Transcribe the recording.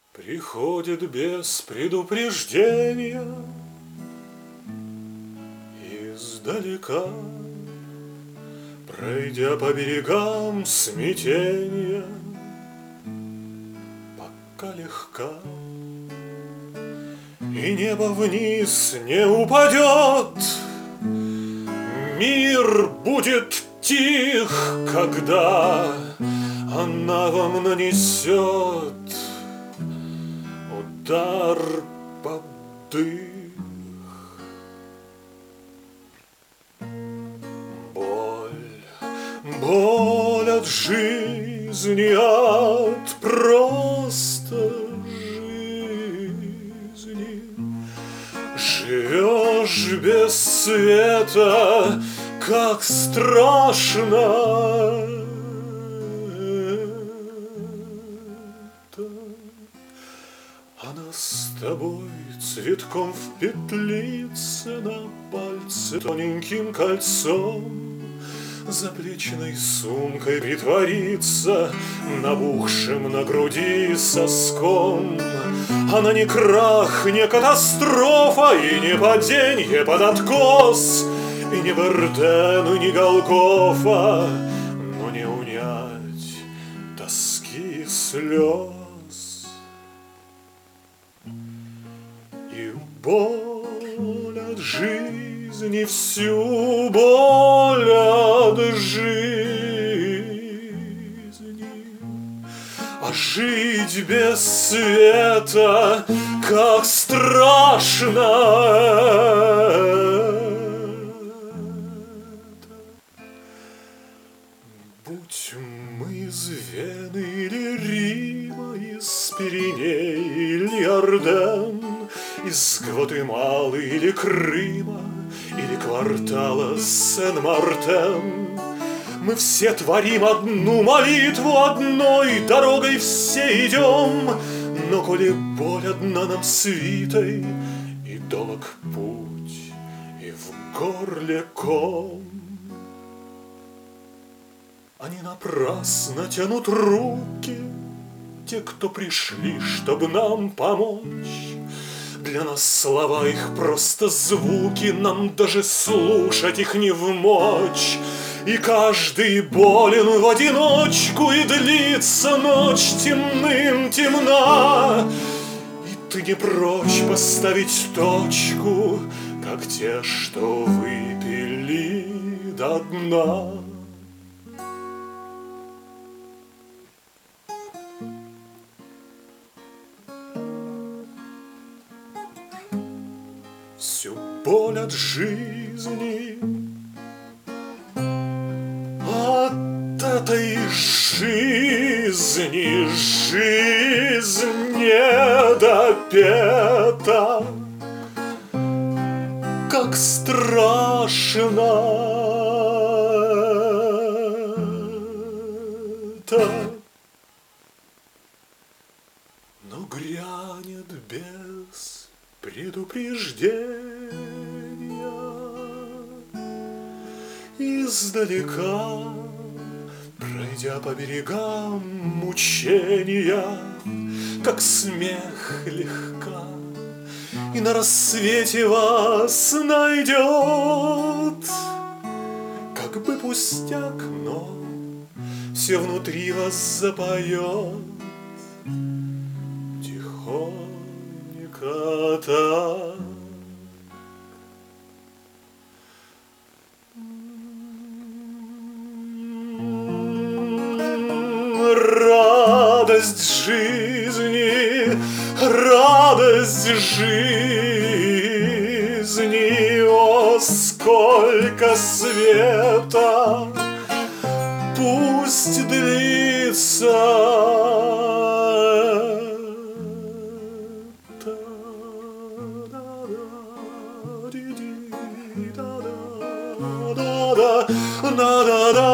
Приходит без предупреждения издалека, пройдя по берегам смятения, пока легка, и небо вниз не упадет. Мир будет тих, когда она вам нанесет удар под дых. Боль от жизни, от просто жизни. Живешь без света, как страшно это. Она с тобой цветком в петлице, на пальце тоненьким кольцом, заплечной сумкой притворится, набухшим на груди соском. Она не крах, не катастрофа, и не паденье под откос, и не Верден, и не Голгофа, но не унять тоски и слез. И боль от жизни, всю боль от жизни, а жить без света, как страшно. Будь мы из Вены или Рима, из Пиреней или Орден, из Гватемалы или Крыма, или квартала Сен-Мартен, мы все творим одну молитву, одной дорогой все идем. Но коли боль одна нам свитой, и долг путь, и в горле ком, они напрасно тянут руки, те, кто пришли, чтобы нам помочь. Для нас слова их просто звуки, нам даже слушать их не вмочь. И каждый болен в одиночку, и длится ночь темным темна. И ты не прочь поставить точку, как те, что выпили до дна. Всю боль от жизни, от этой жизни, жизнь недопета, как страшно это. Но грянет без предупреждения издалека, пройдя по берегам мучения, как смех легка, и на рассвете вас найдет. Как бы пустяк, но все внутри вас запоет тихонько так. Радость жизни, радость жизни, о, сколько света, пусть длится. Da da da